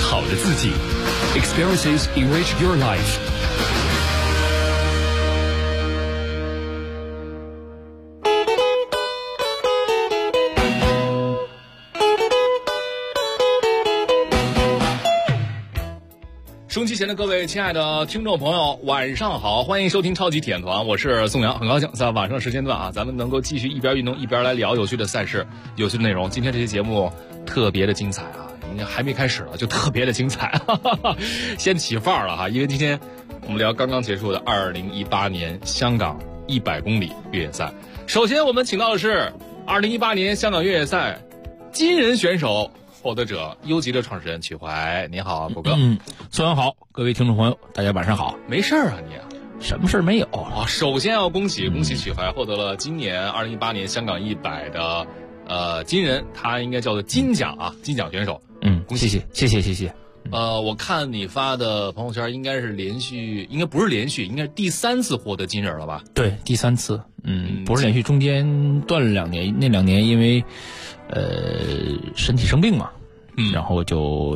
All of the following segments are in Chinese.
好的自己。Experiences enrich your life。收音机前的各位亲爱的听众朋友，晚上好，欢迎收听超级体验团，我是宋阳，很高兴在晚上时间段咱们能够继续一边运动一边来聊有趣的赛事、有趣的内容。今天这期节目特别的精彩应该还没开始了就特别的精彩，先起范儿了因为今天我们聊刚刚结束的2018年香港100公里越野赛。首先我们请到的是2018年香港越野赛金人选手获得者优级的创始人曲怀。你好，狗哥。 宋阳好，各位听众朋友大家晚上好。 没事你什么事没有首先要恭喜曲怀获得了今年2018年香港100的金人，他应该叫做金奖金奖选手。恭喜谢谢。 我看你发的朋友圈应该是连续，应该不是连续，应该是第3次获得金人了吧？ 对，第3次。不是连续，中间断了2年，那2年因为身体生病嘛，然后就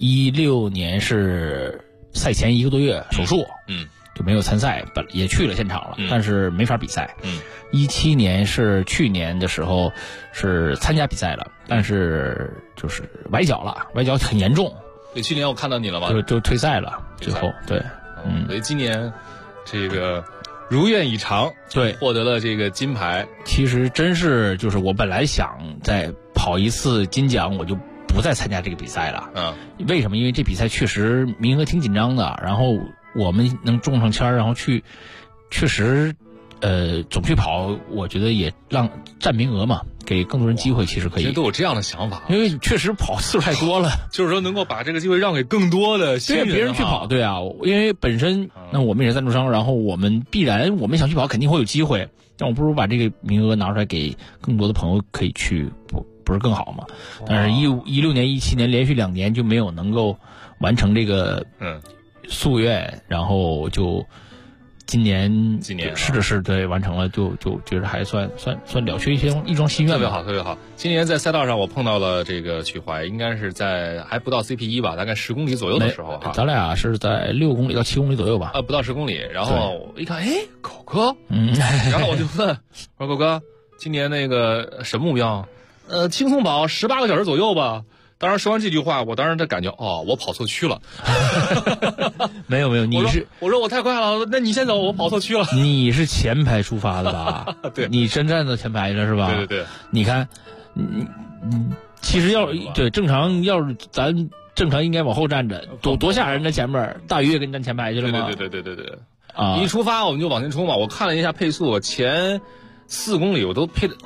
16年是赛前1个多月手术，就没有参赛，也去了现场了，但是没法比赛。17年是去年的时候是参加比赛了，但是就是崴脚了，崴脚很严重。 对，去年我看到你了吗？ 就退赛了，最后对， 所以今年这个如愿以偿， 对， 获得了这个金牌。 其实真是就是我本来想再跑一次金奖，我就不再参加这个比赛了。为什么？因为这比赛确实名额挺紧张的，然后我们能中上签，然后去，确实，总去跑，我觉得也让占名额嘛，给更多人机会，其实可以。 其实都有这样的想法， 因为确实跑次数太多了， 就是说能够把这个机会让给更多的新人， 别人去跑。对啊，因为本身那我们也是赞助商，然后我们想去跑，肯定会有机会。但我不如把这个名额拿出来给更多的朋友可以去，不是更好吗？但是16年、17年连续2年就没有能够完成这个夙愿，然后就今年是对完成了，就觉得还算了却一桩心愿。 特别好，特别好。今年在赛道上我碰到了这个曲怀，应该是在还不到 CP1 吧，大概10公里左右的时候咱俩是在6公里到7公里左右吧。 不到10公里。然后我一看，狗哥，然后我就问，我说狗哥，今年那个什么目标？轻松跑18个小时左右吧。当时说完这句话，我当时的感觉我跑错区了。 没有， 我说我太快了，那你先走，我跑错区了。 你是前排出发的吧？ 对， 你真站在前排了是吧？ 对。 你看，其实对正常，要是咱正常应该往后站着，多吓人的前面，大鱼也跟你站前排去了吗？ 对。一出发我们就往前冲嘛。我看了一下配速，前4公里我都配的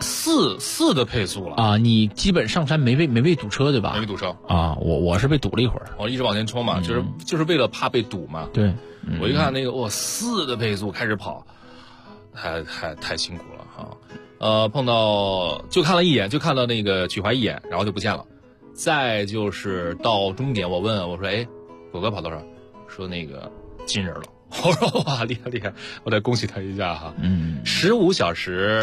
4的配速了你基本上山没被堵车对吧？ 没被堵车我是被堵了一会儿， 我一直往前冲嘛，就是为了怕被堵嘛。 对， 我一看那个4的配速开始跑，太辛苦了碰到就看了一眼，就看到那个曲怀一眼，然后就不见了。再就是到终点，我问我说狗哥跑多少？说那个金人了。我说哇，厉害！我得恭喜他一下哈。15小时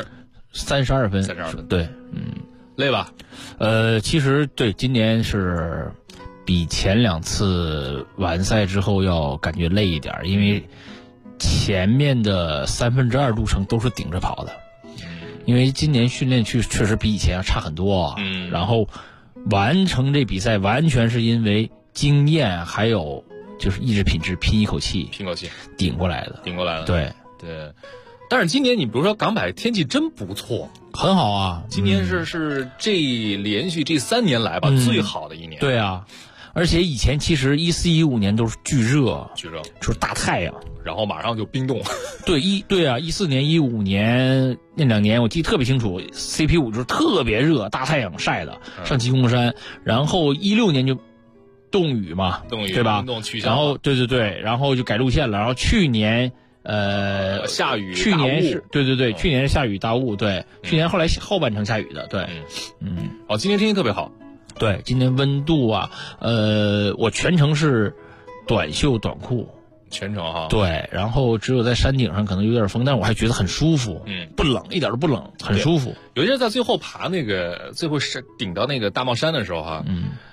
32分，对， 累吧？ 其实对，今年是比前2次完赛之后要感觉累一点，因为前面的2/3路程都是顶着跑的，因为今年训练确实比以前要差很多。然后完成这比赛完全是因为经验还有就是意志品质，拼一口气顶过来的。对。 但是今年你比如说港百天气真不错， 很好啊。 今年是连续这3年来吧最好的一年。 对啊，而且以前其实14、15年都是巨热，就是大太阳， 然后马上就冰冻。 对14年、15年那2年我记得特别清楚，CP5就是特别热，大太阳晒的，上鸡公山，然后16年就冻雨嘛，对吧？然后对，然后就改路线了。然后去年下雨， 去年是对，去年是下雨大雾，对，去年后来后半程下雨的，对， 今年天气特别好， 对，今年温度我全程是短袖短裤， 全程哈， 对，然后只有在山顶上可能有点风，但是我还觉得很舒服，不冷，一点都不冷，很舒服。 有些人在最后爬那个最后是顶到那个大帽山的时候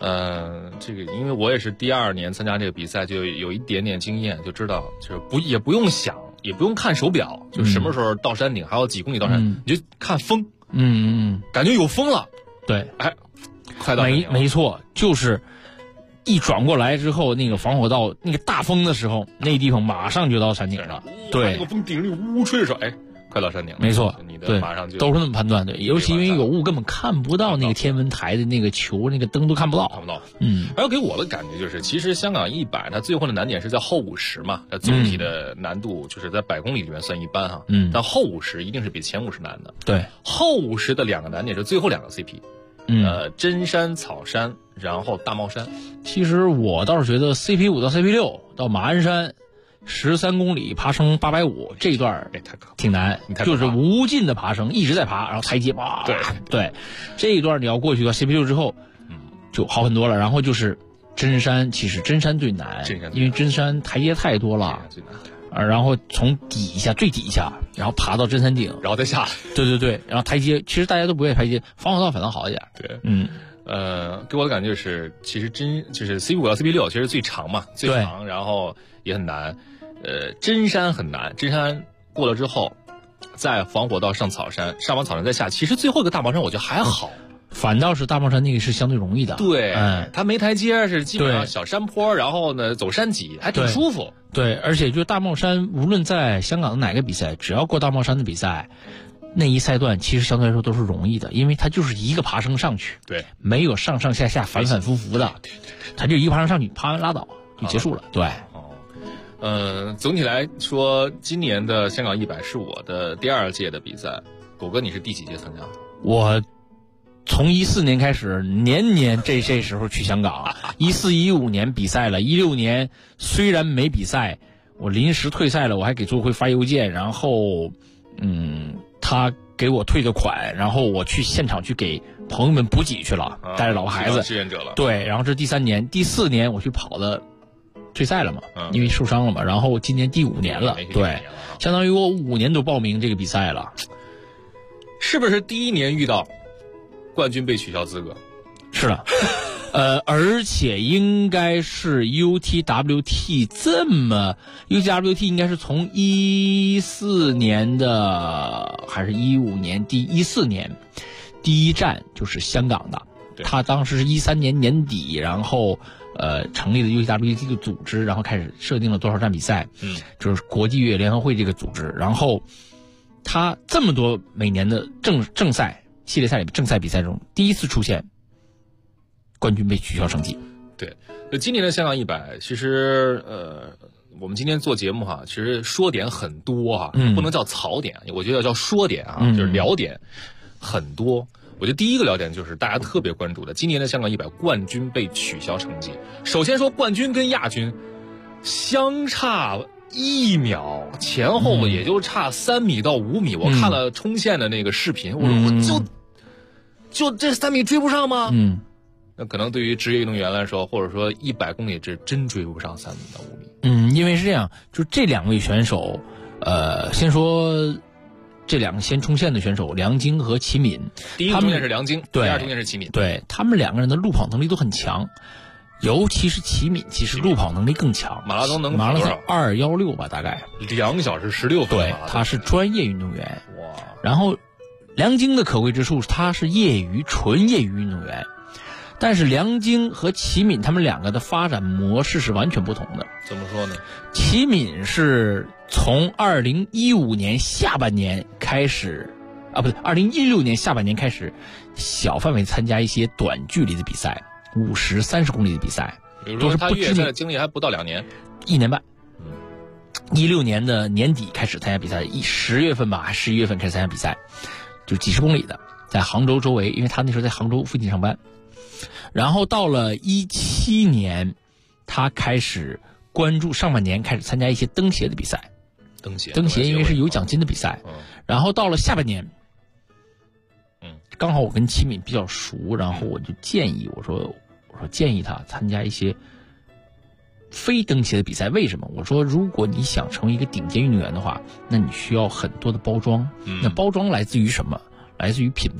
这个因为我也是第2年参加这个比赛，就有一点点经验，就知道就是也不用想，也不用看手表，就什么时候到山顶，还有几公里到山，你就看风，感觉有风了， 对， 哎，快到山顶了， 没错，就是一转过来之后，那个防火道那个大风的时候，那地方马上就到山顶了，对， 那个风顶着呜吹的时候，哎。快到山顶了， 没错， 你的马上就都是那么判断的，尤其因为有雾，根本看不到那个天文台的那个球，那个灯都看不到。还有给我的感觉就是，其实香港100它最后的难点是在后50嘛，它总体的难度就是在100公里里面算一般哈，但后50一定是比前50难的。 对， 后50的2个难点是最后2个 CP，真山、草山，然后大帽山。 其实我倒是觉得 CP5 到 CP6 到马鞍山。13公里爬升850这一段挺难，就是无尽的爬升，一直在爬，然后台阶哇，对，这一段你要过去到 CP6 之后，就好很多了。然后就是真山，其实真山最难，因为真山台阶太多了，然后从最底下，然后爬到真山顶， 然后再下来， 对，然后台阶其实大家都不愿意台阶，防火道反倒好一点， 对，给我的感觉就是，其实就是 CP5 到 CP6 其实最长嘛，最长，然后也很难。真山很难，真山过了之后，在防火道上草山，上完草山再下，其实最后一个大帽山我觉得还好， 反倒是大帽山那个是相对容易的。 对，它没台阶，是基本上小山坡，然后呢走山脊，还挺舒服。 对，而且就大帽山，无论在香港的哪个比赛，只要过大帽山的比赛，那一赛段其实相对来说都是容易的，因为它就是一个爬升上去， 对， 没有上上下下反反复复的，它就一个爬升上去，爬完拉倒就结束了。对。 总体来说，今年的香港100是我的第2届的比赛。狗哥，你是第几届参加？ 我从14年开始，年年这时候去香港。14、15年比赛了，16年虽然没比赛，我临时退赛了，我还给组委会发邮件，然后他给我退的款，然后我去现场去给朋友们补给去了，带着老婆孩子。 志愿者了。对， 然后这是第3年，第4年我去跑的。退赛了嘛，因为受伤了嘛，然后今年第5年了，对，相当于我5年都报名这个比赛了， 是不是第1年遇到冠军被取消资格？ 是的，而且应该是 UTWT UTWT 应该是从14年的还是15年14年第一站就是香港的，他当时是13年年底，然后。成立了 UTWT 的组织，然后开始设定了多少站比赛，就是国际越野联合会这个组织。然后，他这么多每年的正赛系列赛里正赛比赛中，第一次出现冠军被取消成绩。 对，今年的香港100，其实我们今天做节目哈，其实说点很多哈，不能叫槽点，我觉得叫说点啊，就是聊点很多。我觉得第一个聊点就是大家特别关注的，今年的香港100冠军被取消成绩。首先说冠军跟亚军相差1秒，前后也就差3米到5米。我看了冲线的那个视频，我说就这3米追不上吗？那可能对于职业运动员来说，或者说100公里这真追不上3米到5 米。因为是这样，就这2位选手，先说。这2个先冲线的选手梁晶和齐敏， 第一个冲线是梁晶，第二冲线是齐敏， 对，他们2个人的路跑能力都很强，尤其是齐敏，其实路跑能力更强， 马拉松 216吧，大概 2小时16分， 对，他是专业运动员，哇，然后梁晶的可贵之处是他是纯业余运动员。但是梁晶和齐敏他们2个的发展模式是完全不同的。 怎么说呢？ 齐敏是从2015年下半年开始，2016年下半年开始小范围参加一些短距离的比赛，50、30公里的比赛， 比如说他越野赛的经历还不到2年 ，1年半。16年的年底开始参加比赛，10月份吧，还11月份开始参加比赛，就几十公里的，在杭州周围，因为他那时候在杭州附近上班。然后到了17年，他开始关注上半年开始参加一些蹬鞋的比赛，蹬鞋因为是有奖金的比赛。然后到了下半年，刚好我跟齐敏比较熟，然后我就建议我说建议他参加一些非蹬鞋的比赛。为什么？我说如果你想成为一个顶尖运动员的话，那你需要很多的包装。那包装来自于什么？来自于品牌。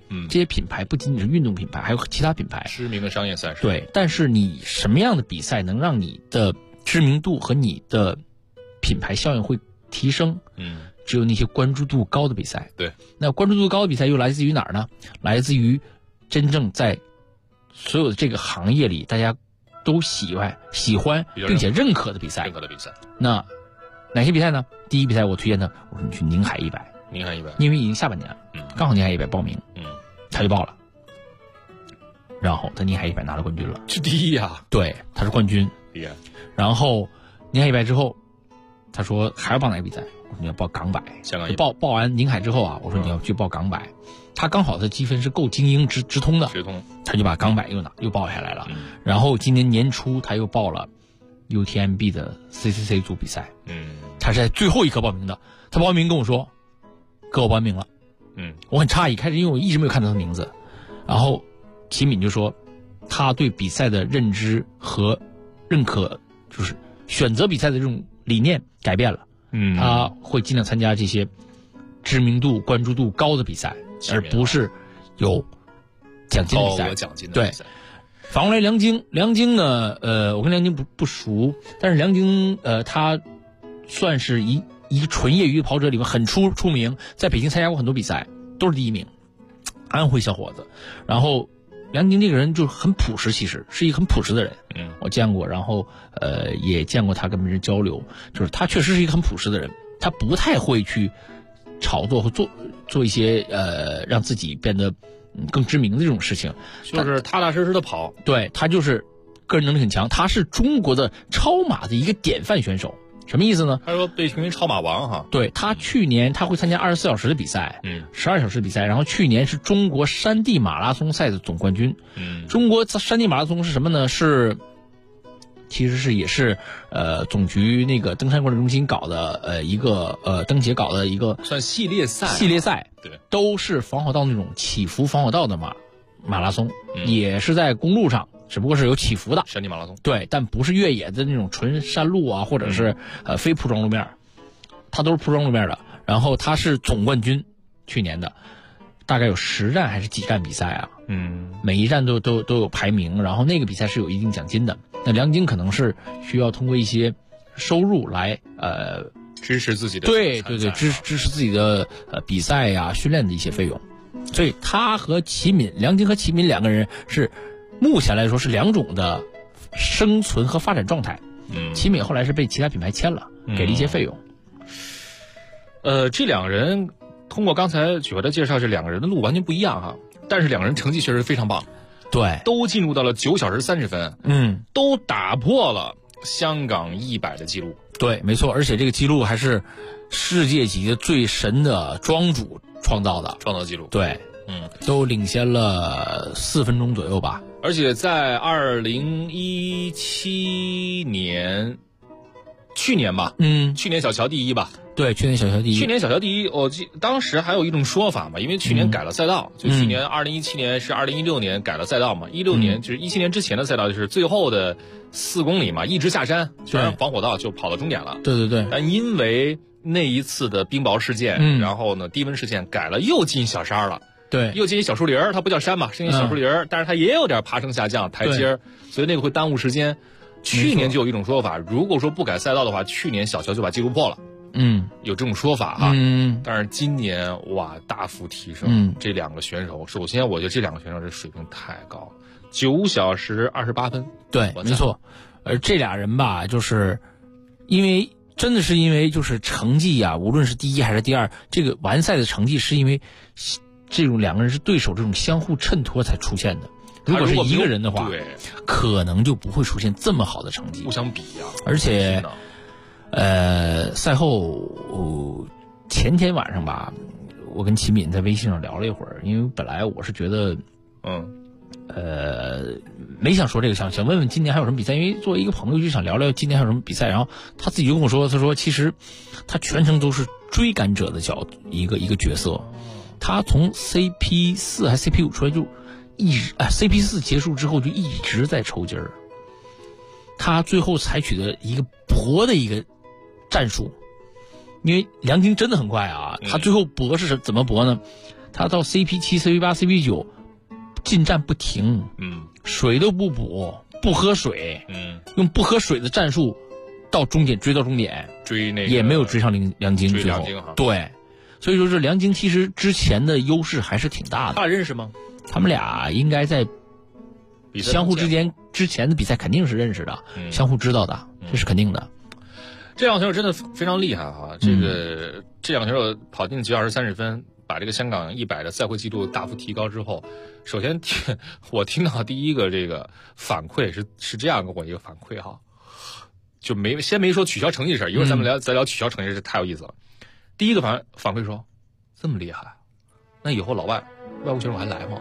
这些品牌不仅仅是运动品牌，还有其他品牌， 知名的商业赛事。 对，但是你什么样的比赛能让你的知名度和你的品牌效应会提升？只有那些关注度高的比赛。 对， 那关注度高的比赛又来自于哪儿呢？来自于真正在所有的这个行业里大家都喜欢并且认可的比赛。那哪些比赛呢？第一比赛我推荐他，我说你去宁海100，因为已经下半年了，刚好宁海100报名，他就报了，然后他宁海100拿了冠军了， 是第一啊， 对，他是冠军， 厉害。 然后宁海100之后，他说还要报哪个比赛？我说你要报港100， 香港100。 报完宁海之后啊，我说你要去报港100，他刚好的积分是够精英直通的，他就把港100又报下来了。然后今年年初他又报了 UTMB 的 CCC 组比赛，他是在最后一刻报名的。他报名跟我说，哥我报名了，我很诧异，开始因为我一直没有看到他的名字，然后齐敏就说他对比赛的认知和认可，就是选择比赛的这种理念改变了。他会尽量参加这些知名度、关注度高的比赛，而不是有奖金的比赛。对，反过来梁晶呢，我跟梁晶不熟，但是梁晶他算是一个纯业余跑者里面很出名，在北京参加过很多比赛，都是第1名，安徽小伙子。然后梁晶这个人就很朴实，其实是一个很朴实的人，我见过，然后也见过他跟别人交流，就是他确实是一个很朴实的人，他不太会去炒作或做一些让自己变得更知名的这种事情， 就是踏踏实实的跑。 对，他就是个人能力很强，他是中国的超马的一个典范选手。什么意思呢？ 他说被评为超马王哈。 对，他去年他会参加24小时的比赛，12小时的比赛，然后去年是中国山地马拉松赛的总冠军。中国山地马拉松是什么呢？其实也是总局那个登山管理中心搞的一个登协搞的一个算系列赛， 对，都是防火道那种起伏防火道的马拉松，也是在公路上，只不过是有起伏的山地马拉松。 对，但不是越野的那种纯山路啊，或者是非铺装路面，它都是铺装路面的。然后他是总冠军，去年的大概有10站还是几站比赛啊？每一站都有排名，然后那个比赛是有一定奖金的。那梁晶可能是需要通过一些收入来支持自己的对支持自己的比赛呀、训练的一些费用。所以他和齐敏，梁晶和齐敏两个人是目前来说是两种的生存和发展状态。齐敏后来是被其他品牌签了，给了一些费用。 这两个人通过刚才曲华的介绍，这两个人的路完全不一样哈，但是两个人成绩确实非常棒。 对， 都进入到了9小时30分，都打破了香港100的记录。 对，没错，而且这个记录还是世界级的最神的庄主创造记录。对，都领先了4分钟左右吧。 而且在2017年，去年吧，去年小乔第一吧。 对，去年小乔第一。 去年小乔第一，我当时还有一种说法嘛，因为去年改了赛道，就去年2017年是2016年改了赛道嘛，16年就是17年之前的赛道就是最后的4公里嘛，一直下山，全是防火道就跑到终点了。 对。 但因为那一次的冰雹事件，然后呢低温事件改了，又进小山了。 对， 又进小树林，它不叫山嘛，是一小树林，但是它也有点爬升下降台阶，所以那个会耽误时间。去年就有一种说法，如果说不改赛道的话，去年小乔就把记录破了。有这种说法哈。但是今年哇大幅提升。这两个选手，首先我觉得这两个选手这水平太高了，9小时28分。 对，没错。而这俩人吧，就是因为就是成绩啊，无论是第一还是第二，这个完赛的成绩是因为这种两个人是对手这种相互衬托才出现的。如果是一个人的话，可能就不会出现这么好的成绩。 互相比啊， 而且赛后前天晚上吧，我跟齐敏在微信上聊了一会儿，因为本来我是觉得没想说这个，想问问今年还有什么比赛，因为作为一个朋友就想聊聊今年还有什么比赛。然后他自己就跟我说，他说其实他全程都是追赶者的一个角色，他从 CP4 还 CP5 出来就一直CP4 结束之后就一直在抽筋儿。他最后采取的一个搏的一个战术，因为梁晶真的很快啊，他最后搏是怎么搏呢？ 他到 CP7、CP8、CP9 进站不停，水都不补，不喝水，用不喝水的战术到终点追到终点， 追那个也没有追上梁晶，最后对，所以说这梁晶其实之前的优势还是挺大的。 他俩认识吗？ 他们俩应该在相互之前的比赛肯定是认识的，相互知道的，这是肯定的。 这两个选手真的非常厉害哈！这两个选手跑进9小时30分，把这个香港100的赛会纪录大幅提高之后，首先我听到第一个这个反馈是这样跟我一个反馈哈，就先没说取消成绩的事，一会儿咱们再聊取消成绩，这太有意思了。第一个反馈说，这么厉害，那以后外国选手还来吗？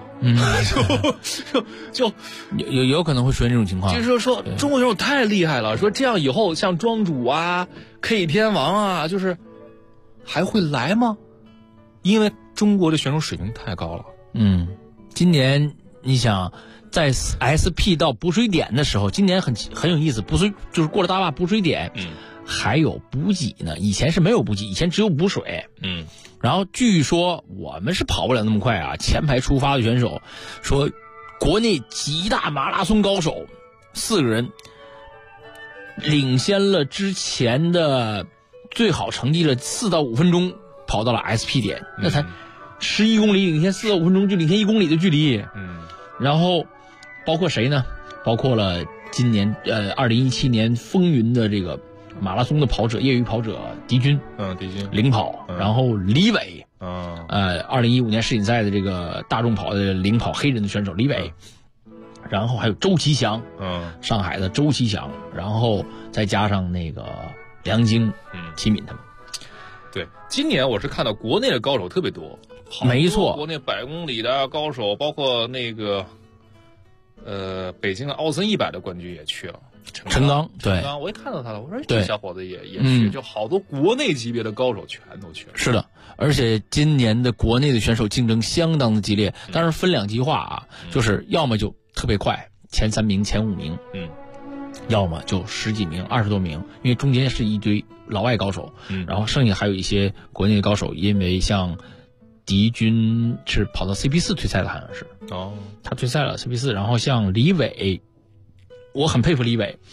就有可能会出现这种情况。 就是说中国选手太厉害了，说这样以后像庄主啊、K 天王啊，就是还会来吗？因为中国的选手水平太高了。 今年你想在 SP 到补水点的时候，今年很有意思，就是过了大坝补水点，还有补给呢。以前是没有补给，以前只有补水。然后据说我们是跑不了那么快啊。前排出发的选手说，国内几大马拉松高手4个人领先了之前的最好成绩了4到5分钟，跑到了 SP 点，那才11公里，领先4到5分钟就领先1公里的距离。然后包括谁呢？包括了今年2017年风云的这个马拉松的跑者，业余跑者狄军， 狄军领跑，然后李伟，2015年世锦赛的这个大众跑的领跑黑人的选手李伟，然后还有周其祥，上海的周其祥，然后再加上那个梁晶、齐敏他们。 对，今年我是看到国内的高手特别多， 没错， 国内100公里的高手，包括那个北京的奥森100的冠军也去了。 陈刚，对， 我也看到他了。我说这小伙子也去，就好多国内级别的高手全都去了。 是的，而且今年的国内的选手竞争相当的激烈，当然分2极化啊，就是要么就特别快，前3名、前5名，要么就10几名、20多名，因为中间是一堆老外高手，然后剩下还有一些国内的高手，因为像狄军是跑到 CP4 退赛的，好像是他退赛了 CP4，然后像李伟。我很佩服李伟，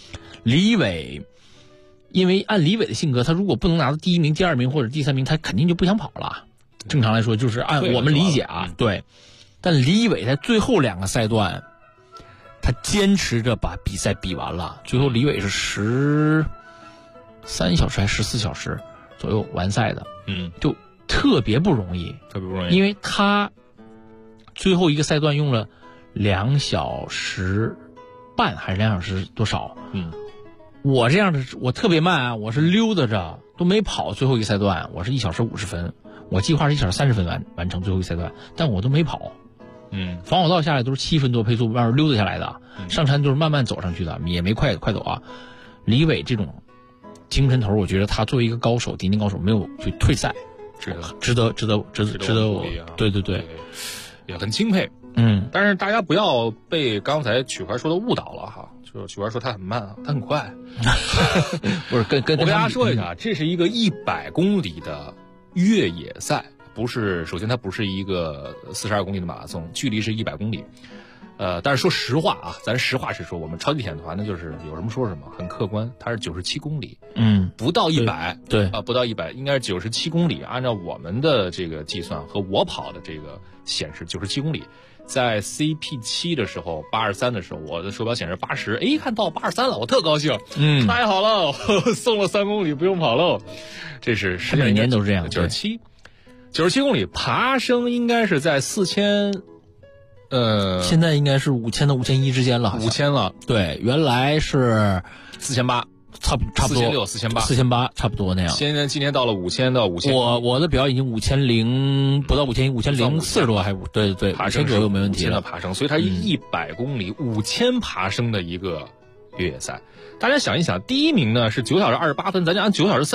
因为按李伟的性格，他如果不能拿到第1名、第2名或者第3名，他肯定就不想跑了。正常来说，就是按我们理解啊，对。但李伟在最后2个赛段，他坚持着把比赛比完了。最后李伟是13小时还是14小时左右完赛的，就特别不容易，因为他最后一个赛段用了2小时半还是2小时多少？我这样的我特别慢啊，我是溜达着都没跑最后一个赛段，我是1小时50分，我计划是1小时30分完成最后一个赛段，但我都没跑。防火道下来都是7分多配速慢慢溜达下来的，上山都是慢慢走上去的，也没快走啊。李伟这种精神头，我觉得他作为一个高手，顶尖高手没有去退赛，值得我，对， 也很钦佩。但是大家不要被刚才曲怀说的误导了哈，就是曲怀说他很慢啊，他很快。 不是跟我跟大家说一下，这是一个100公里的越野赛，首先它不是一个42公里的马拉松，距离是100公里。但是说实话啊，咱实话实说，我们超级铁团呢，就是有什么说什么，很客观，它是97公里，不到100， 对啊，不到100，应该是97公里。按照我们的这个计算和我跑的这个显示97公里。在 CP7 的时候，83的时候，我的手表显示80，看到83了，我特高兴，太好了，送了3公里，不用跑喽。这是每年都是这样 ，97公里，爬升应该是在4000， 现在应该是5000到5100之间了 ，5000了， 对，原来是 4800。 差不多4800差不多那样。 今年到了5000到5000。 我的表已经5000不到5040多还对，5000左右没问题了。5000的爬升，所以它100公里5000爬升的一个越野赛。大家想一想，第1名呢是9小时28分，咱就按9小时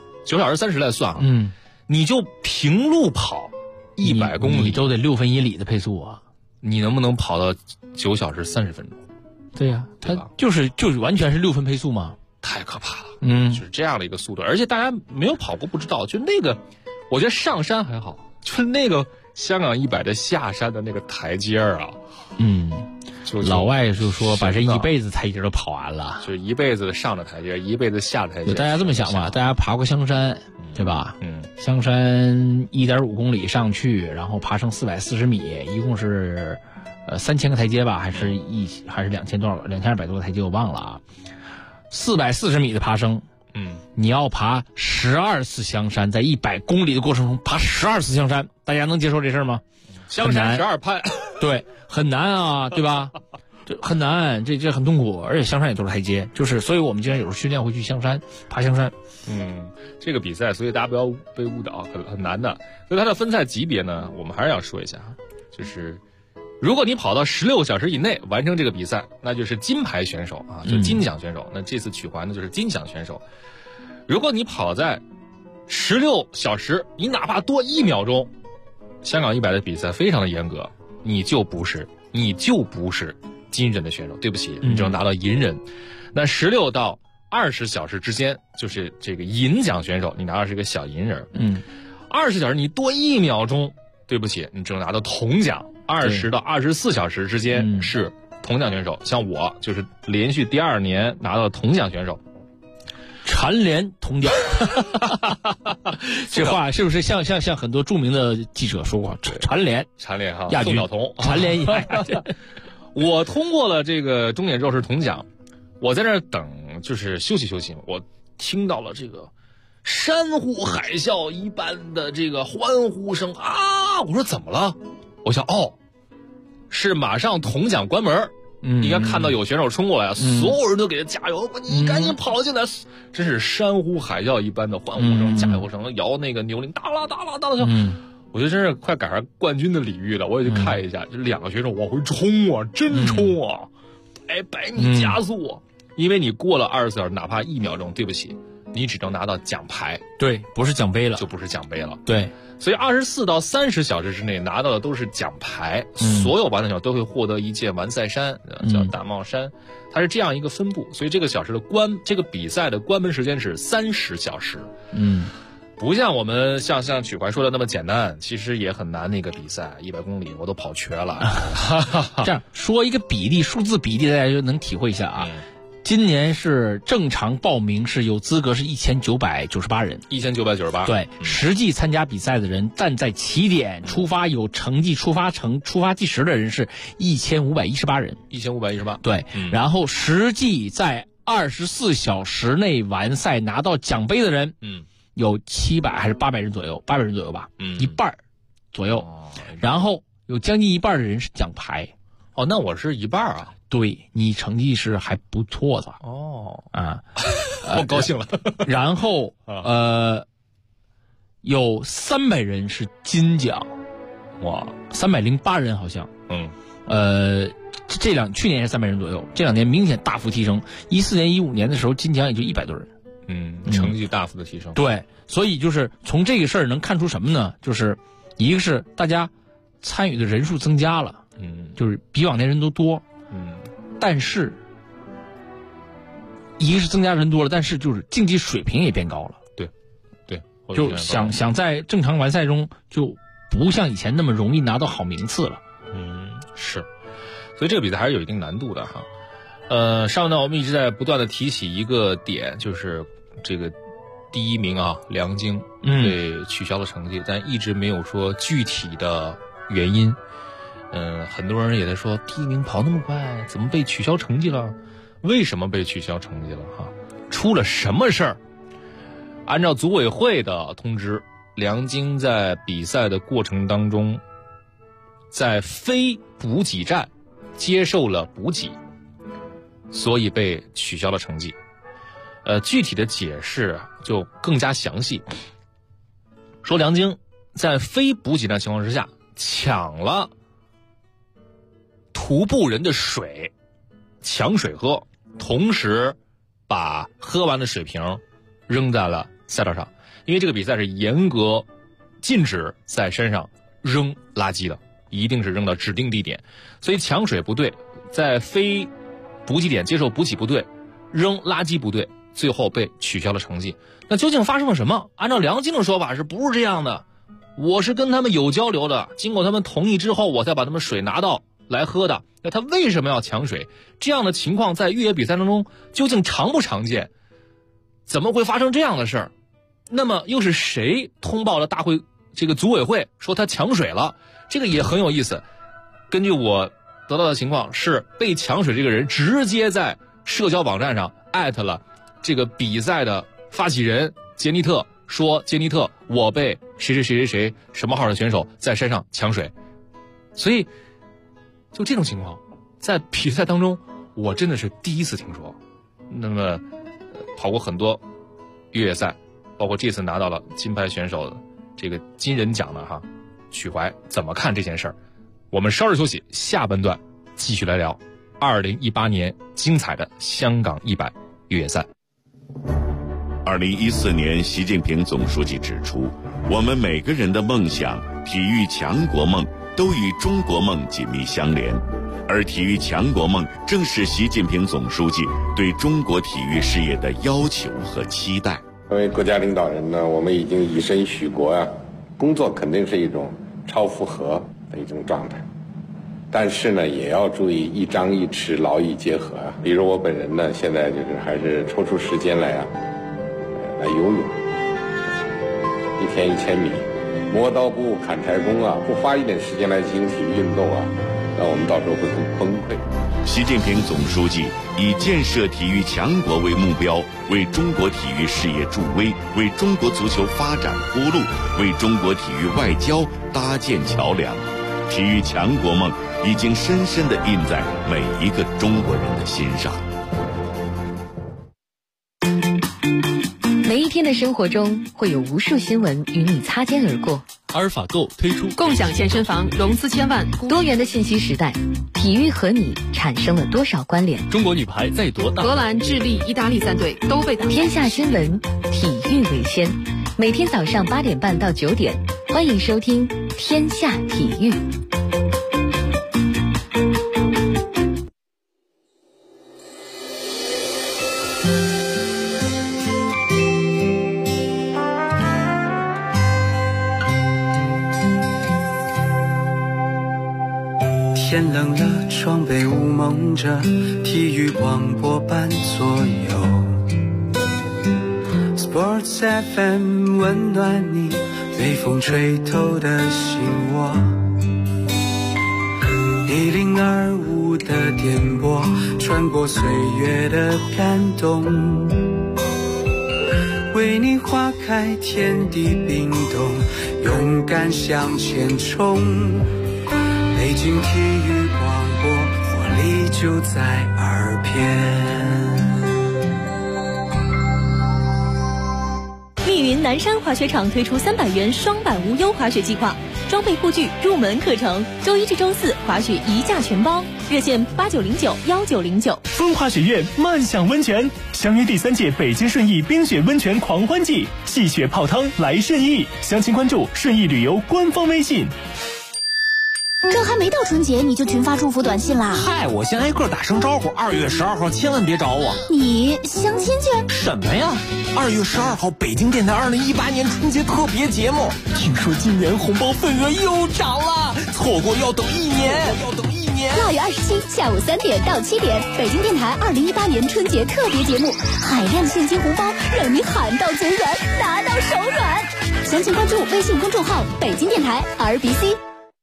30来算啊。你就平路跑100公里， 你都得6分1里的配速啊， 你能不能跑到9小时30分钟？ 对呀，它就是完全是6分配速嘛。 太可怕了，就是这样的一个速度，而且大家没有跑过不知道，就那个，我觉得上山还好，就那个香港100的下山的那个台阶啊， 老外就说把这一辈子台阶都跑完了， 就是一辈子上的台阶，一辈子下的台阶。 大家这么想吧，大家爬过香山，对吧？香山1.5公里上去，然后爬升440米，一共是3000个台阶吧，还是2000多少2200多个台阶，我忘了啊。440米的爬升，你要爬12次香山，在100公里的过程中爬12次香山，大家能接受这事儿吗？ 香山12攀， 对，很难啊，对吧？这很难，这很痛苦，而且香山也都是台阶，所以我们经常有时候训练会去香山爬香山。 这个比赛，所以大家不要被误导，很难的。所以它的分赛级别呢，我们还是要说一下，就是如果你跑到16个小时以内完成这个比赛，那就是金牌选手啊，就金奖选手。那这次取环的就是金奖选手。如果你跑在16小时，你哪怕多1秒钟，香港100的比赛非常的严格，你就不是金人的选手，对不起，你只能拿到银人。那16到20小时之间就是这个银奖选手，你拿到是个小银人。20小时你多1秒钟，对不起，你只能拿到铜奖。20到24小时之间是铜奖选手，像我就是连续第2年拿到铜奖选手， 蝉联铜奖。这话是不是像很多著名的记者说过？蝉联哈， 亚军， 宋晓彤， 蝉联亚军。 我通过了这个终点之后是铜奖，我在那儿等，就是休息，我听到了这个山呼海啸一般的这个欢呼声啊！我说怎么了？我想是马上铜奖关门。应该看到有选手冲过来，所有人都给他加油，你赶紧跑进来！真是山呼海啸一般的欢呼声、加油声，摇那个牛铃，哒啦哒啦哒啦。我觉得真是快赶上冠军的礼遇了，我也去看一下。这2个选手往回冲啊，真冲啊！100米加速，因为你过了24小时，哪怕1秒钟，对不起，你只能拿到奖牌， 对，不是奖杯了， 就不是奖杯了， 对。 所以24到30小时之内拿到的都是奖牌，所有完赛选手都会获得一件完赛衫，叫大帽衫，它是这样一个分布。所以这个比赛的关门时间是30小时，不像我们像曲怀说的那么简单，其实也很难。那个比赛100公里我都跑瘸了。 这样说一个比例，数字比例，大家就能体会一下啊。今年是正常报名是有资格是1998人 ，1998 对，实际参加比赛的人站在起点出发有成绩出发计时的人是1518人 ，1518 对，然后实际在24小时内完赛拿到奖杯的人，有700还是800人左右，800人左右吧，一半左右，然后有将近一半的人是奖牌。 那我是一半啊。 对，你成绩是还不错的我高兴了。 然后有300人是金奖， 哇 ，308人好像，去年是300人左右，这2年明显大幅提升。14年、15年的时候，金奖也就100多人， 成绩大幅的提升。 对，所以就是从这个事儿能看出什么呢？就是一个是大家参与的人数增加了，就是比往年人都多。但是一个是增加人多了，但是就是竞技水平也变高了。 对， 就想在正常完赛中就不像以前那么容易拿到好名次了。 是，所以这个比赛还是有一定难度的哈。上呢我们一直在不断的提起一个点，就是这个第1名啊，梁晶被取消了成绩，但一直没有说具体的原因。很多人也在说第1名跑那么快，怎么被取消成绩了？为什么被取消成绩了？出了什么事儿？按照组委会的通知，梁晶在比赛的过程当中，在非补给站接受了补给，所以被取消了成绩。具体的解释就更加详细，说梁晶在非补给站情况之下抢了徒步人的水，抢水喝，同时把喝完的水瓶扔在了赛道上。因为这个比赛是严格禁止在山上扔垃圾的，一定是扔到指定地点，所以抢水不对，在非补给点接受补给不对，扔垃圾不对，最后被取消了成绩。那究竟发生了什么？按照梁晶的说法是不是这样的？ 我是跟他们有交流的，经过他们同意之后，我才把他们水拿到来喝的。那他为什么要抢水？这样的情况在越野比赛当中究竟常不常见？怎么会发生这样的事儿？那么又是谁通报了大会这个组委会说他抢水了？这个也很有意思。根据我得到的情况是，被抢水这个人直接在社交网站上艾特了这个比赛的发起人杰尼特，说杰尼特，我被谁什么号的选手在山上抢水。所以就这种情况在比赛当中我真的是第一次听说。那么跑过很多越野赛，包括这次拿到了金牌选手的这个金人奖的曲怀怎么看这件事儿？我们稍事休息，下半段继续来聊2018年精彩的香港100越野赛。 2014年，习近平总书记指出，我们每个人的梦想、体育强国梦都与中国梦紧密相连，而体育强国梦正是习近平总书记对中国体育事业的要求和期待。 作为国家领导人呢，我们已经以身许国啊，工作肯定是一种超负荷的一种状态，但是呢，也要注意一张一弛，劳逸结合啊。比如我本人呢，现在就是还是抽出时间来来游泳，1天1000米，磨刀不误砍柴工啊，不花一点时间来进行体育运动啊，那我们到时候会很崩溃。 习近平总书记以建设体育强国为目标，为中国体育事业助威，为中国足球发展铺路，为中国体育外交搭建桥梁。体育强国梦已经深深地印在每一个中国人的心上。 每一天的生活中会有无数新闻与你擦肩而过。 阿尔法购推出共享健身房融资1000万， 多元的信息时代，体育和你产生了多少关联？ 中国女排再夺大荷兰、智利、意大利3队都被打。 天下新闻，体育为先。每天早上8点半到9点，欢迎收听《天下体育》。 天冷了，窗被雾蒙着，体育广播伴左右。Sports FM 温暖你被风吹透的心窝。1025的电波，穿过岁月的感动，为你划开天地冰冻，勇敢向前冲。北京体育广播，活力就在耳边。 密云南山滑雪场推出300元双板无忧滑雪计划，装备护具、入门课程，周1至周4滑雪一价全包，热线89091909。 风花雪院慢享温泉，相约第3届北京顺义冰雪温泉狂欢季，戏雪泡汤来顺义，详情关注顺义旅游官方微信。 这还没到春节你就群发祝福短信啦？ 嗨，我先挨个打声招呼，2月12号千万别找我。 你相亲去？ 什么呀？2月12号北京电台2018年春节特别节目，听说今年红包份额又涨了，错过要等1年。 2月27下午3点到7点，北京电台2018年春节特别节目，海量现金红包，让你喊到嘴软，拿到手软。详情关注微信公众号北京电台 RBC。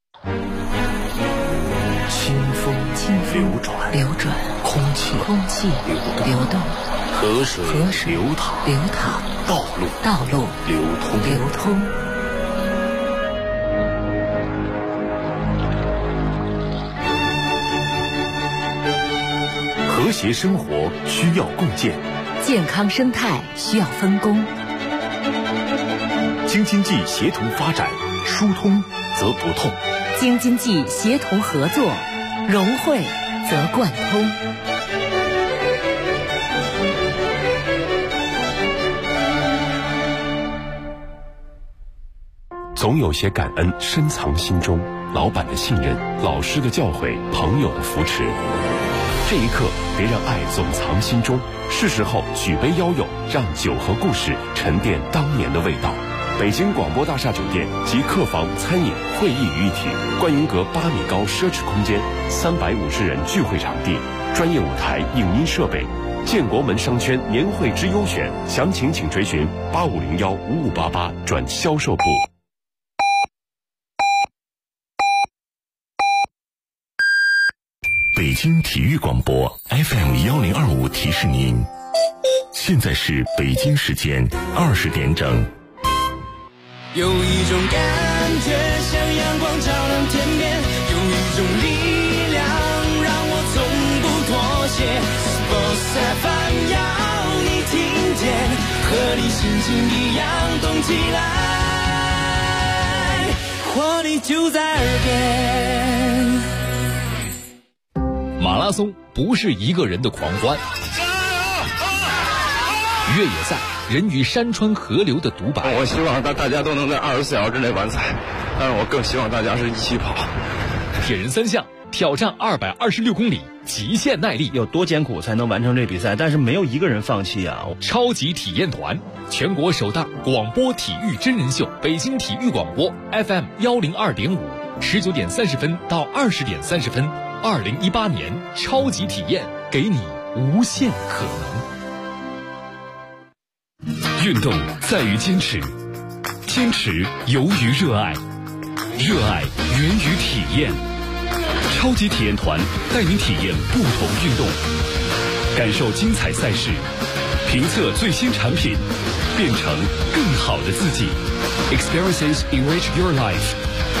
流转，空气流动， 河水流淌，道路流通。 和谐生活需要共建， 健康生态需要分工。 京津冀协同发展，疏通则不痛； 京津冀协同合作，融汇则贯通。 总有些感恩深藏心中，老板的信任，老师的教诲，朋友的扶持。这一刻，别让爱总藏心中，是时候举杯邀友，让酒和故事沉淀当年的味道。 北京广播大厦酒店集客房、餐饮、会议于一体，观云阁8米高奢侈空间，350人聚会场地，专业舞台、影音设备。建国门商圈年会之优选，详情请垂询8501-5588转销售部。 北京体育广播 FM1025提示您，现在是北京时间20点整。 有一种感觉像阳光照亮天边，有一种力量让我从不妥协。Sports FM 要你听见，和你心情一样动起来，活力就在耳边。 马拉松不是一个人的狂欢，越野赛人与山川河流的独白。 我希望大家都能在24小时之内完赛，但是我更希望大家是一起跑。 铁人3项挑战226公里，极限耐力， 有多艰苦才能完成这比赛？但是没有一个人放弃啊！ 超级体验团，全国首档广播体育真人秀，北京体育广播 FM102.5，19点30分到20点30分，2018年超级体验，给你无限可能。 运动在于坚持，坚持由于热爱，热爱源于体验。超级体验团带您体验不同运动，感受精彩赛事，评测最新产品，变成更好的自己。Experiences enrich your life。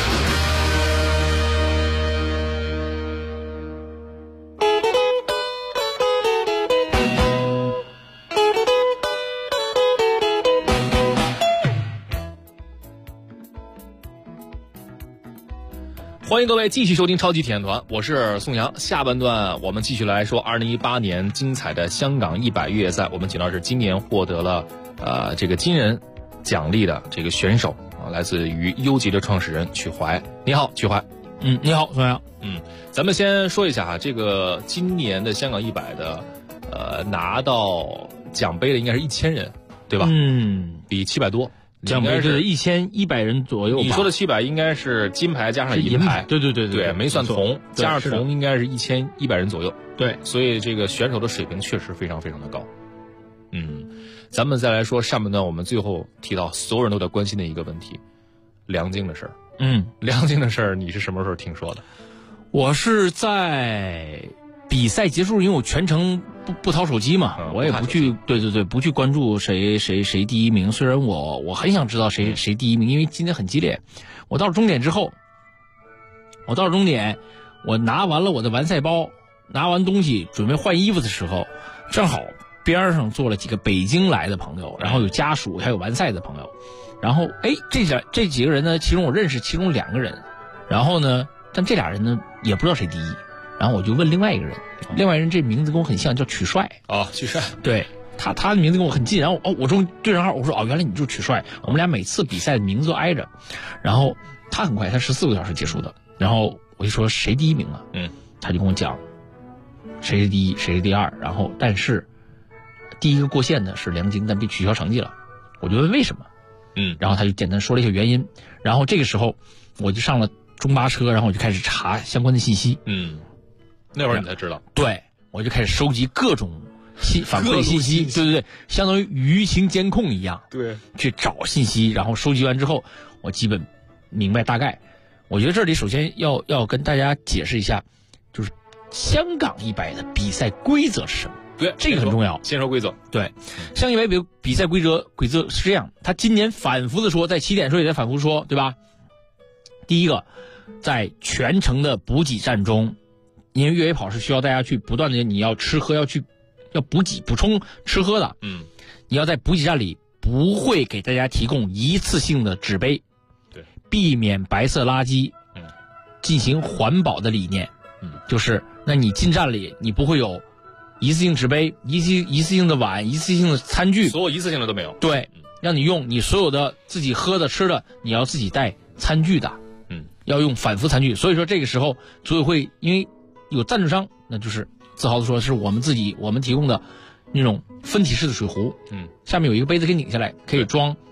欢迎各位继续收听超级体验团，我是宋阳。下半段我们继续来说2018年精彩的香港100越野赛。我们请到是今年获得了这个金人奖励的这个选手啊，来自于优级的创始人曲怀。你好，曲怀。 你好，宋阳。 咱们先说一下啊，这个今年的香港100的拿到奖杯的应该是1000人，对吧？比700多。 奖杯是1100人左右吧。 你说的700应该是金牌加上银牌， 对， 没算铜，加上铜应该是1100人左右。 对， 所以这个选手的水平确实非常非常的高。咱们再来说上半段，我们最后提到所有人都在关心的一个问题，梁静的事儿。梁静的事儿，你是什么时候听说的？ 我是在比赛结束，因为我全程不掏手机嘛，我也不去，不去关注谁第一名。虽然我很想知道谁第一名，因为今天很激烈。我到了终点之后，我拿完了我的完赛包，拿完东西准备换衣服的时候，正好边上坐了几个北京来的朋友，然后有家属还有完赛的朋友，然后这几个人呢，其中我认识其中2个人，然后呢，但这俩人呢也不知道谁第一。然后我就问另外一个人，这名字跟我很像，叫曲帅。 曲帅， 对，他的名字跟我很近。然后我终于对上号，我说原来你就是曲帅。我们俩每次比赛的名字都挨着。然后他很快，他14个小时结束的。然后我就说谁第一名啊？他就跟我讲谁是第一，谁是第二。然后但是第一个过线的是梁静，但被取消成绩了。我就问为什么？然后他就简单说了一些原因。然后这个时候我就上了中巴车，然后我就开始查相关的信息。 那会儿你才知道， 对，我就开始收集各种反馈信息，对，相当于舆情监控一样， 对， 去找信息，然后收集完之后，我基本明白大概。我觉得这里首先要跟大家解释一下，就是香港100的比赛规则是什么？ 对， 这个很重要。 先说规则， 对，香港100比赛规则是这样，他今年反复的说，在起点时候也在反复说，对吧？第一个，在全程的补给站中。因为越野跑是需要大家去不断的，你要吃喝，要补充吃喝的。你要在补给站里不会给大家提供一次性的纸杯， 对， 避免白色垃圾，进行环保的理念。就是那你进站里你不会有一次性纸杯、一次性的碗、一次性的餐具， 所有一次性的都没有。 对，让你用你所有的自己喝的吃的，你要自己带餐具的。要用反复餐具。所以说这个时候组委会因为有赞助商，那就是自豪的说是我们提供的那种分体式的水壶，下面有一个杯子给拧下来，可以装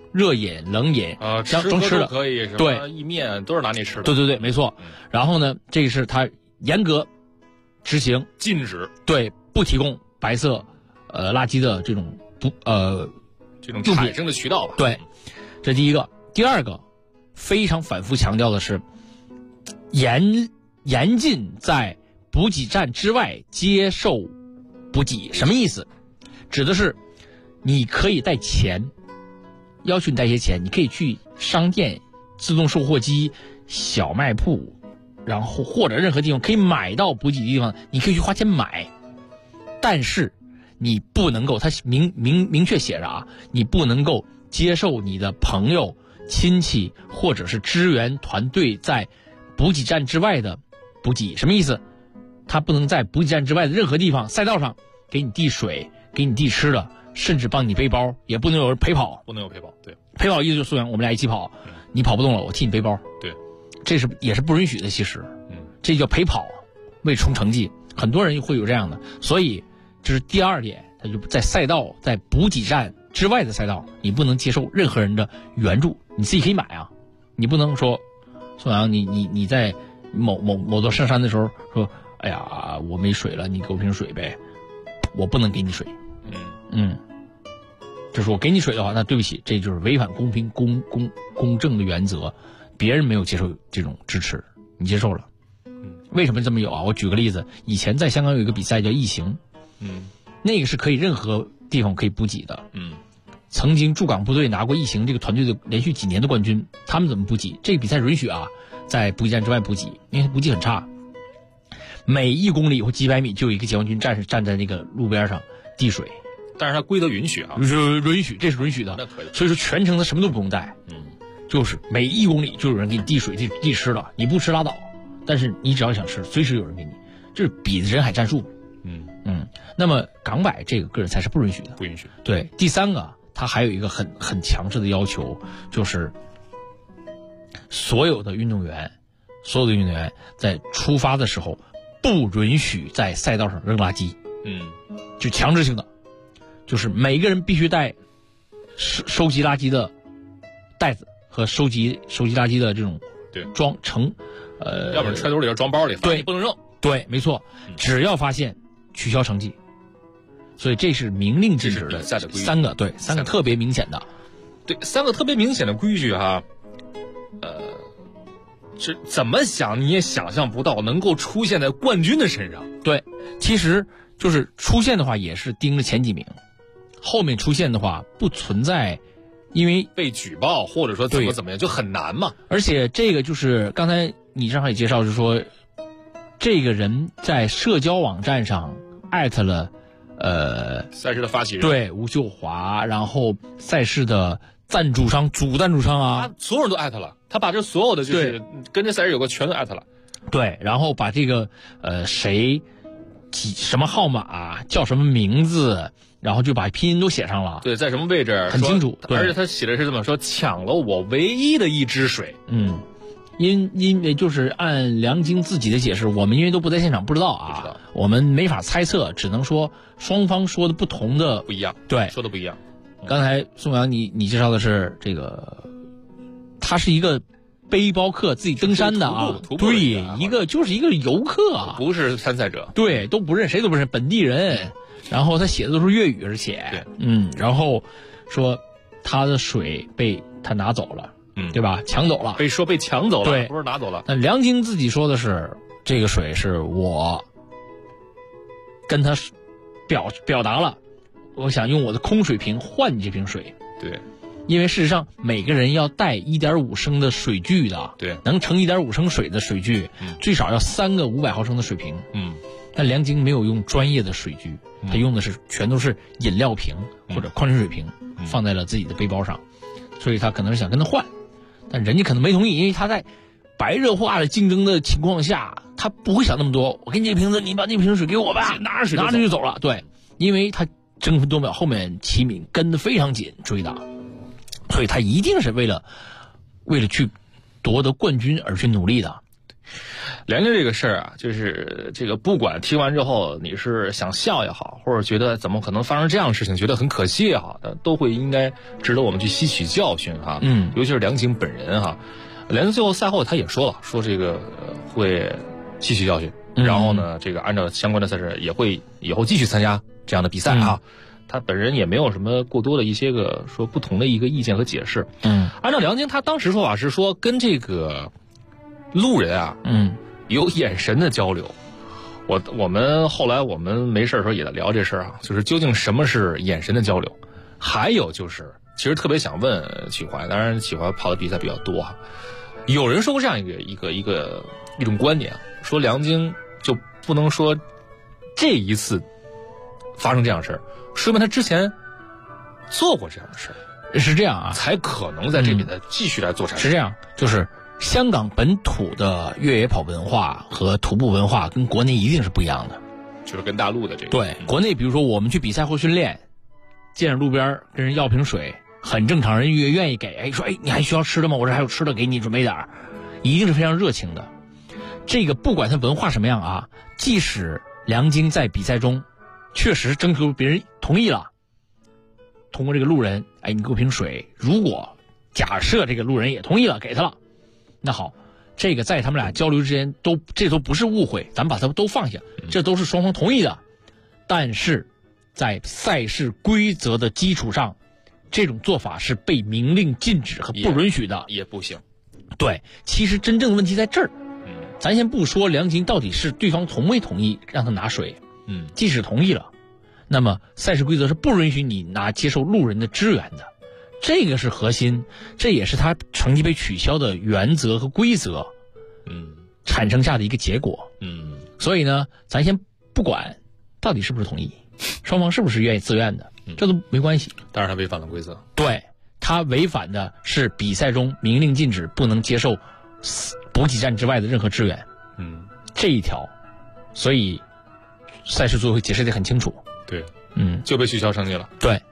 热饮、冷饮装吃的可以，什么意面都是拿你吃的。 对对对，没错。然后呢，这个是他严格执行禁止， 对，不提供白色垃圾的这种这种产生的渠道吧。 对，这第一个。第二个，非常反复强调的是严禁在补给站之外接受补给。什么意思？指的是你可以带钱，要求你带些钱，你可以去商店、自动售货机、小卖铺，然后或者任何地方可以买到补给的地方，你可以去花钱买。但是你不能够，它明确写着啊，你不能够接受你的朋友、亲戚或者是支援团队在补给站之外的补给。什么意思？他不能在补给站之外的任何地方赛道上给你递水，给你递吃的，甚至帮你背包，也不能有人陪跑。 不能有陪跑。对， 陪跑意思就是苏阳，我们俩一起跑，你跑不动了，我替你背包。 对， 这也是不允许的。其实这叫陪跑，为冲成绩，很多人会有这样的。所以这是第二点，他就在赛道，在补给站之外的赛道，你不能接受任何人的援助，你自己可以买啊。你不能说宋阳，你在某座上山的时候说，哎呀，我没水了，你给我瓶水呗，我不能给你水。就是我给你水的话，那对不起，这就是违反公平公正的原则，别人没有接受这种支持，你接受了。为什么这么有啊？我举个例子，以前在香港有一个比赛叫异形，那个是可以任何地方可以补给的。曾经驻港部队拿过异形这个团队的连续几年的冠军，他们怎么补给？这个比赛允许啊，在补给站之外补给，因为补给很差。每1公里或几百米就有一个解放军战士站在那个路边上递水， 但是他规则允许啊， 允许，这是允许的。所以说全程他什么都不用带，就是每1公里就有人给你递水、递吃的，你不吃拉倒，但是你只要想吃，随时有人给你，这是比的人海战术。那么港百这个个人赛是不允许的， 不允许。 对，第三个，他还有一个很强制的要求，就是所有的运动员在出发的时候不允许在赛道上扔垃圾。就强制性的，就是每个人必须带收集垃圾的袋子和收集垃圾的这种要不然揣兜里要装包里， 对， 不能扔。 对，没错，只要发现取消成绩。所以这是明令禁止的三个特别明显的， 对，3个特别明显的规矩哈。这怎么想你也想象不到能够出现在冠军的身上。 对，其实就是出现的话也是盯着前几名，后面出现的话不存在，因为被举报或者说怎么样就很难嘛。 而且这个就是刚才你正好也介绍，就是说这个人在社交网站上艾特了赛事的发起人， 对，吴秀华，然后赛事的主赞助商啊， 他所有人都艾特了，他把这所有的就是跟这赛事有个全都艾特了。 对，然后把这个谁什么号码叫什么名字，然后就把拼音都写上了。 对，在什么位置很清楚。 而且他写的是这么说：抢了我唯一的一支水。 因为就是按梁晶自己的解释，我们因为都不在现场，不知道啊，我们没法猜测，只能说双方说的不一样。对， 说的不一样。 刚才宋阳你介绍的是这个，他是一个背包客，自己登山的啊，对，一个游客啊， 不是参赛者， 对，都不认谁都不认本地人，然后他写的都是粤语，而且然后说他的水被他拿走了。对吧？抢走了， 被抢走了， 对， 不是拿走了。 那梁晶自己说的是，这个水是我跟他表达了，我想用我的空水瓶换你这瓶水。 对， 因为事实上每个人要带1.5升的水具的， 对， 能盛1.5升水的水具，最少要3个500毫升的水瓶。但梁晶没有用专业的水具，他用的是全都是饮料瓶或者矿泉水瓶，放在了自己的背包上，所以他可能是想跟他换。但人家可能没同意，因为他在白热化的竞争的情况下，他不会想那么多。我给你这瓶子，你把那瓶水给我吧，拿着就走了。对，因为他争分夺秒，后面齐敏跟得非常紧，追的，所以他一定是为了去夺得冠军而去努力的。 梁静这个事儿啊，就是这个不管听完之后你是想笑也好，或者觉得怎么可能发生这样的事情，觉得很可惜也好，都会应该值得我们去吸取教训哈。尤其是梁静本人哈，梁静最后赛后他也说了，说这个会吸取教训，然后呢，这个按照相关的赛事也会以后继续参加这样的比赛啊。他本人也没有什么过多的一些个说不同的一个意见和解释。按照梁静他当时说法是说跟这个路人啊，有眼神的交流。我们后来我们没事的时候也在聊这事儿啊，就是究竟什么是眼神的交流？还有就是，其实特别想问启怀，当然启怀跑的比赛比较多啊。有人说过这样一种观点，说梁静就不能说这一次发生这样的事儿，说明他之前做过这样的事儿， 是这样啊， 才可能在这里呢继续来做产品。 是这样，就是香港本土的越野跑文化和徒步文化跟国内一定是不一样的， 就是跟大陆的这个对国内，比如说我们去比赛或训练，见着路边跟人要瓶水，很正常，人也愿意给，说你还需要吃的吗？我这还有吃的，给你准备点，一定是非常热情的。这个不管他文化什么样啊，即使梁静在比赛中确实征求别人同意了，通过这个路人，你给我瓶水，如果假设这个路人也同意了，给他了，那好，这个在他们俩交流之间这都不是误会，咱们把它都放下，这都是双方同意的。但是在赛事规则的基础上，这种做法是被明令禁止和不允许的， 也不行。 对，其实真正的问题在这儿。咱先不说梁静到底是对方同没同意让他拿水，即使同意了，那么赛事规则是不允许你接受路人的支援的，这个是核心，这也是他成绩被取消的原则和规则，产生下的一个结果，所以呢，咱先不管到底是不是同意，双方是不是愿意自愿的，这都没关系。 但是他违反了规则， 对，他违反的是比赛中明令禁止不能接受补给站之外的任何支援，这一条，所以赛事组委会解释得很清楚。 对，就被取消成绩了。 对，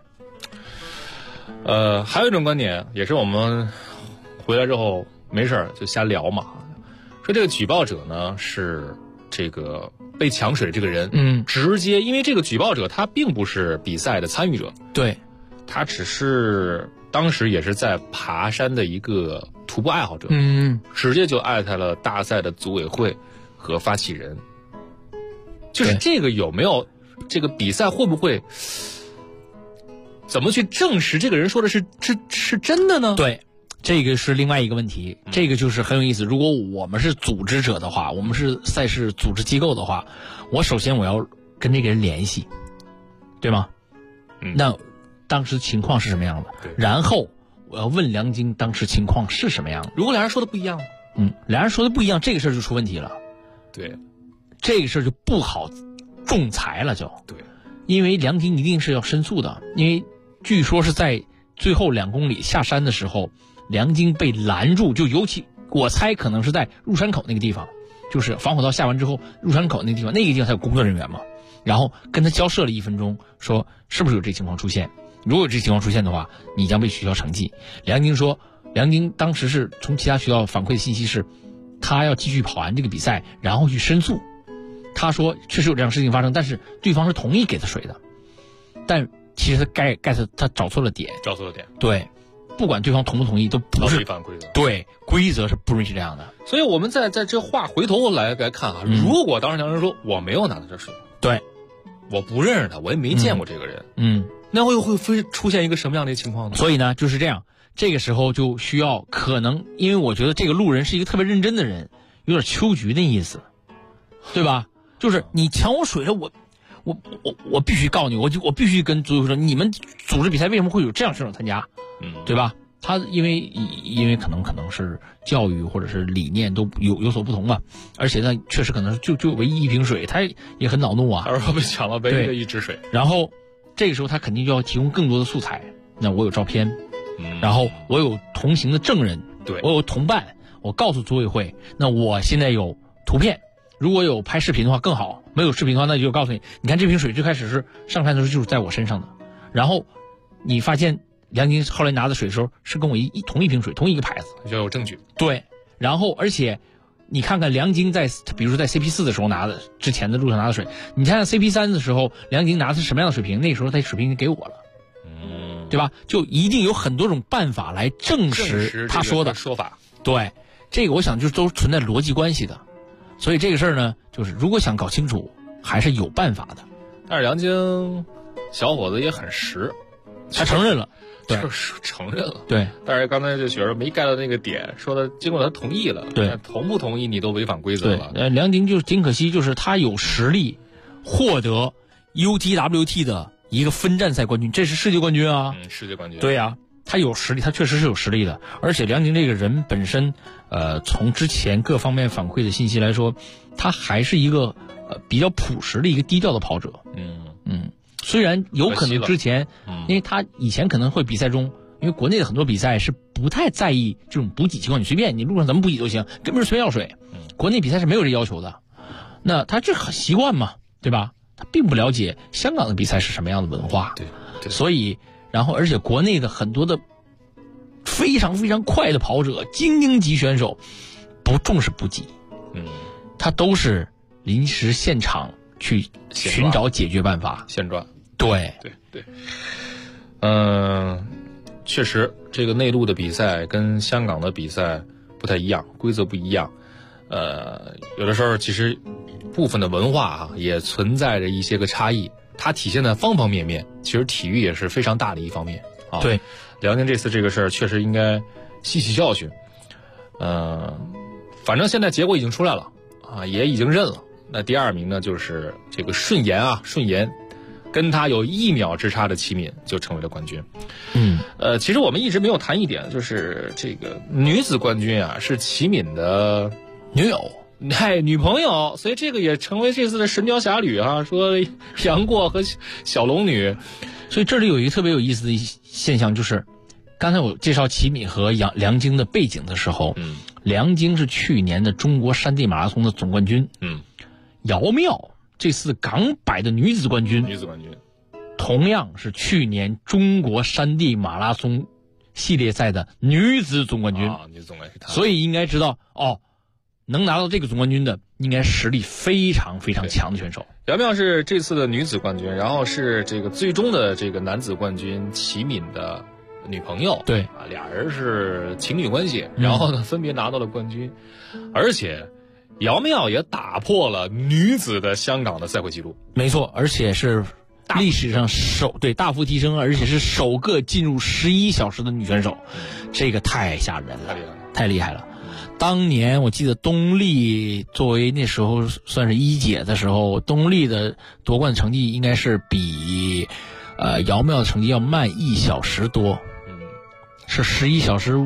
还有一种观点，也是我们回来之后没事就瞎聊嘛，说这个举报者呢是这个被抢水这个人，直接因为这个举报者他并不是比赛的参与者， 对， 他只是当时也是在爬山的一个徒步爱好者，直接就艾特了大赛的组委会和发起人。就是这个有没有这个比赛会不会怎么去证实这个人说的是真的呢？ 对，这个是另外一个问题，这个就是很有意思。如果我们是组织者的话，我们是赛事组织机构的话，首先我要跟这个人联系，对吗？那当时情况是什么样的？然后我要问梁静当时情况是什么样的。 如果俩人说的不一样， 俩人说的不一样，这个事儿就出问题了。 对， 这个事儿就不好仲裁了，就对， 因为梁静一定是要申诉的，因为据说是在最后2公里下山的时候，梁静被拦住，就尤其我猜可能是在入山口那个地方，就是防火道下完之后入山口那个地方，那个地方才有工作人员嘛，然后跟他交涉了1分钟，说是不是有这情况出现，如果有这情况出现的话，你将被取消成绩。梁静说，梁静当时是从其他学校反馈的信息是，他要继续跑完这个比赛，然后去申诉。他说确实有这样事情发生，但是对方是同意给他水的，但其实他找错了点，对，不管对方同不同意，都不是违反规则， 对，规则是不允许这样的。 所以我们在这话回头来看啊，如果当时梁人说我没有拿到这水， 对， 我不认识他，我也没见过这个人，那会出现一个什么样的情况呢？ 所以呢，就是这样，这个时候就需要可能，因为我觉得这个路人是一个特别认真的人，有点秋菊的意思，对吧？就是你抢我水了，我必须告你，我必须跟组委会说，你们组织比赛为什么会有这样选手参加？对吧？他因为可能是教育或者是理念都有所不同嘛，而且呢，确实可能就唯一1瓶水，他也很恼怒啊， 而被抢了唯一的1支水， 然后这个时候他肯定就要提供更多的素材。那我有照片，然后我有同行的证人， 对， 我有同伴，我告诉组委会，那我现在有图片。如果有拍视频的话更好，没有视频的话，那就告诉你，你看这瓶水最开始是上山的时候就是在我身上的，然后你发现梁静后来拿的水的时候是跟我同一瓶水，同一个牌子， 就有证据。 对，然后而且你看看梁晶比如说在 CP4 的时候之前的路上拿的水，你看看 CP3 的时候，梁晶拿的是什么样的水平？那时候他水平已经给我了，对吧？就一定有很多种办法来证实他说的说法。 对，这个我想就都存在逻辑关系的，所以这个事儿呢，就是如果想搞清楚，还是有办法的。 但是梁晶小伙子也很实， 他承认了。对， 承认了。 对， 但是刚才就觉得没盖到那个点，说的经过他同意了。 对， 同不同意你都违反规则了。 对，梁晶就是挺可惜，就是他有实力获得 UTWT 的一个分站赛冠军，这是世界冠军啊。 世界冠军。 对呀，他有实力，他确实是有实力的。而且梁晶这个人本身，从之前各方面反馈的信息来说，他还是一个比较朴实的一个低调的跑者。虽然有可能之前，因为他以前可能会比赛中，因为国内的很多比赛是不太在意这种补给情况，你随便你路上怎么补给都行，根本是随便要水。国内比赛是没有这要求的，那他这很习惯嘛，对吧？他并不了解香港的比赛是什么样的文化， 对， 所以然后而且国内的很多的非常非常快的跑者、精英级选手不重视补给，他都是临时现场去寻找解决办法， 现赚。 对， 确实，这个内陆的比赛跟香港的比赛不太一样，规则不一样。有的时候其实部分的文化也存在着一些个差异，它体现在方方面面。其实体育也是非常大的一方面啊。 对， 梁晶这次这个事儿确实应该吸取教训。反正现在结果已经出来了啊，也已经认了。那第二名呢，就是这个顺延跟他有1秒之差的齐敏就成为了冠军。其实我们一直没有谈一点，就是这个女子冠军啊是齐敏的女朋友，所以这个也成为这次的神雕侠侣啊，说杨过和小龙女。 所以这里有一个特别有意思的现象，就是刚才我介绍齐敏和梁晶的背景的时候，梁晶是去年的中国山地马拉松的总冠军，姚妙这次港百的女子冠军，同样是去年中国山地马拉松系列赛的女子总冠军，所以应该知道能拿到这个总冠军的，应该实力非常非常强的选手。 姚妙是这次的女子冠军，然后是这个最终的这个男子冠军齐敏的女朋友， 对俩人是情侣关系，然后呢分别拿到了冠军，而且姚妙也打破了女子的香港的赛会纪录， 没错，而且是历史上大幅提升，而且是首个进入11小时的女选手，这个太吓人了，太厉害了。当年我记得东丽作为那时候算是一姐的时候，东丽的夺冠成绩应该是比姚妙的成绩要慢1小时多，是11小时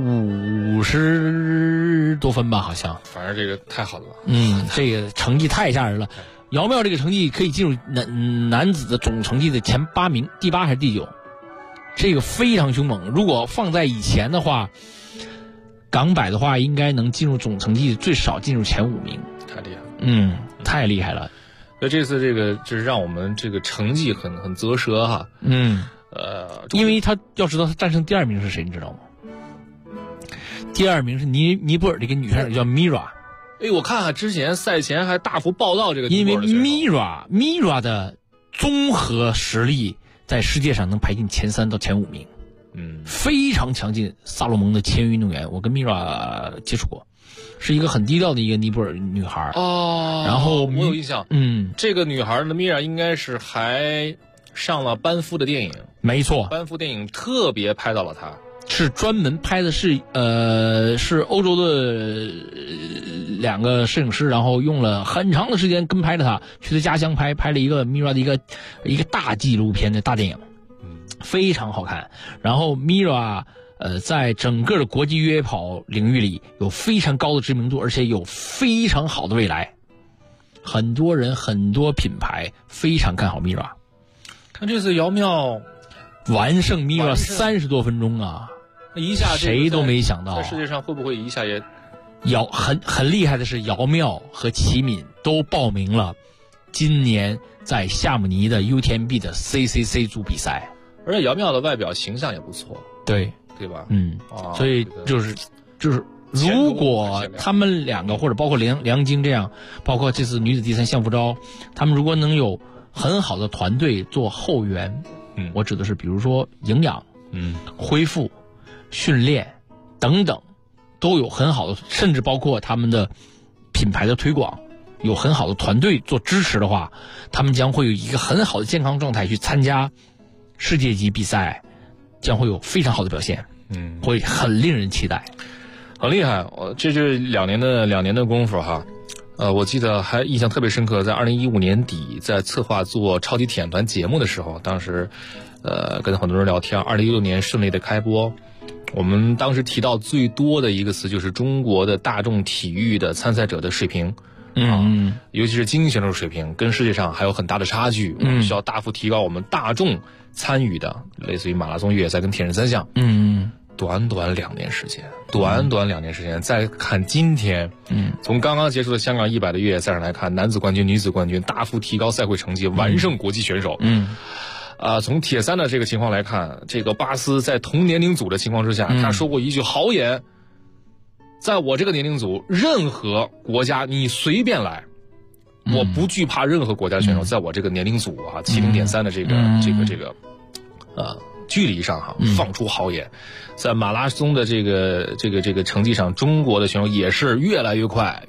50多分吧，好像。 反正这个太狠了， 这个成绩太吓人了。姚妙这个成绩可以进入男子的总成绩的前8名，第8还是第9，这个非常凶猛。如果放在以前的话，港百的话应该能进入总成绩，最少进入前5名。 太厉害了， 太厉害了。 所以这次这个就是让我们这个成绩很啧舌哈。 因为他要知道他战胜第2名是谁，你知道吗？第2名是尼泊尔的一个女选手叫 Mira。 我看之前赛前还大幅报道这个， 因为 Mira 的综合实力在世界上能排进前3到前5名，非常强劲。萨洛蒙的签约运动员，我跟 Mira 接触过，是一个很低调的一个尼泊尔女孩然后我有印象，这个女孩的 Mira 应该是还上了班夫的电影， 没错， 班夫电影特别拍到了她。 是专门拍的是欧洲的2个摄影师，然后用了很长的时间跟拍了他，去他家乡拍了一个 Mira 的一个大纪录片的大电影，非常好看。然后 Mira在整个的国际越野跑领域里有非常高的知名度，而且有非常好的未来，很多人很多品牌非常看好 Mira。 看这次姚妙完胜 Mira 30多分钟啊， 一下谁都没想到， 在世界上会不会一下也很厉害的是，姚妙和齐敏都报名了今年在夏姆尼的 UTMB 的 CCC 组比赛， 而且姚妙的外表形象也不错， 对吧？ 所以就是如果他们两个或者包括梁晶这样，包括这次女子第3项福昭，他们如果能有很好的团队做后援，我指的是比如说营养，恢复、训练等等，都有很好的，甚至包括他们的品牌的推广，有很好的团队做支持的话，他们将会有一个很好的健康状态去参加世界级比赛，将会有非常好的表现，会很令人期待， 很厉害。这是两年的功夫哈。我记得还印象特别深刻，在2015年底，在策划做超级体验团节目的时候，当时跟很多人聊天，2016年顺利的开播。我们当时提到最多的一个词就是中国的大众体育的参赛者的水平，尤其是精英选手水平跟世界上还有很大的差距，我们需要大幅提高我们大众参与的类似于马拉松、越野赛跟铁人3项。短短2年时间，再看今天，从刚刚结束的香港100的越野赛上来看，男子冠军、女子冠军大幅提高赛会成绩，完胜国际选手。从铁3的这个情况来看，这个巴斯在同年龄组的情况之下，他说过一句豪言，在我这个年龄组，任何国家你随便来，我不惧怕任何国家选手在我这个年龄组啊70.3的这个距离上哈放出豪言。在马拉松的这个成绩上，中国的选手也是越来越快，